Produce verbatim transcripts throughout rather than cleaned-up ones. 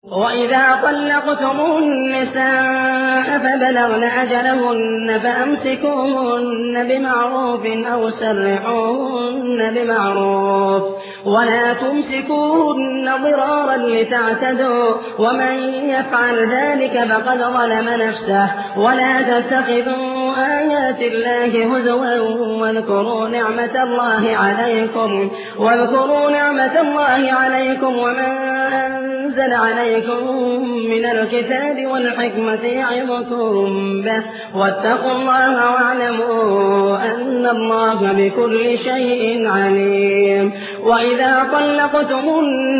وإذا طلقتم النساء فبلغن أجلهن فأمسكوهن بمعروف أو سرحوهن بمعروف ولا تمسكوهن ضرارا لتعتدوا ومن يفعل ذلك فقد ظلم نفسه ولا تتخذوا آيات الله هزوا واذكروا نعمة الله عليكم واذكروا نعمة الله عليكم وما أنزل عليكم من الكتاب والحكمة يعظكم به واتقوا الله واعلموا أن الله بكل شيء عليم. وإذا طلقتم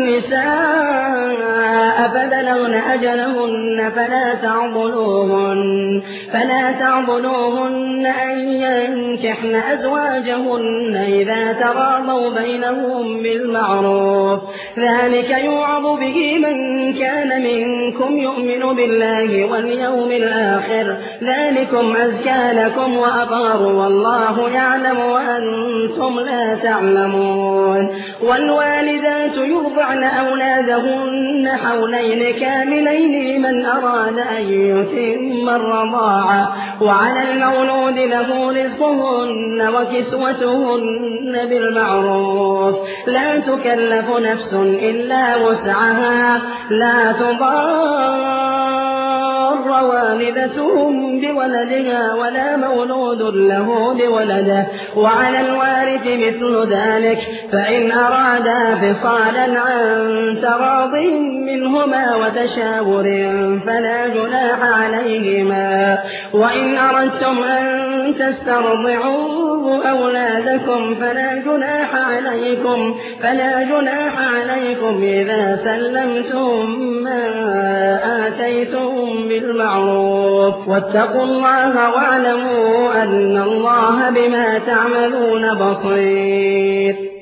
النساء فبلغن أجلهن فلا تعضلوهن فلا تعضلوهن أن ينكحن أزواجهن إذا تراضوا بينهم بالمعروف ذلك يوعظ به من كان منكم يؤمن بالله واليوم الآخر ذلكم أزكى لكم وأطهر والله يعلم وأنتم لا تعلمون. والوالدات يرضعن أولادهن حولين كاملين لمن أراد أن يتم الرضاعة وعلى المولود له رزقهن وكسوتهن بالمعروف لا تكلف نفس إلا وسعها لا تضار والدة بولدها ولا مولود له بولده وعلى الوارث مثل ذلك فإن أرادا فصالا عن تراض منهما وتشاور فلا جناح عليهما. وإن أردتم أن تسترضعوا أولادكم فلا جناح عليكم فلا جناح عليكم إذا سلمتم ما آتيتم بالمعروف واتقوا الله واعلموا أن الله بما تعملون بصير.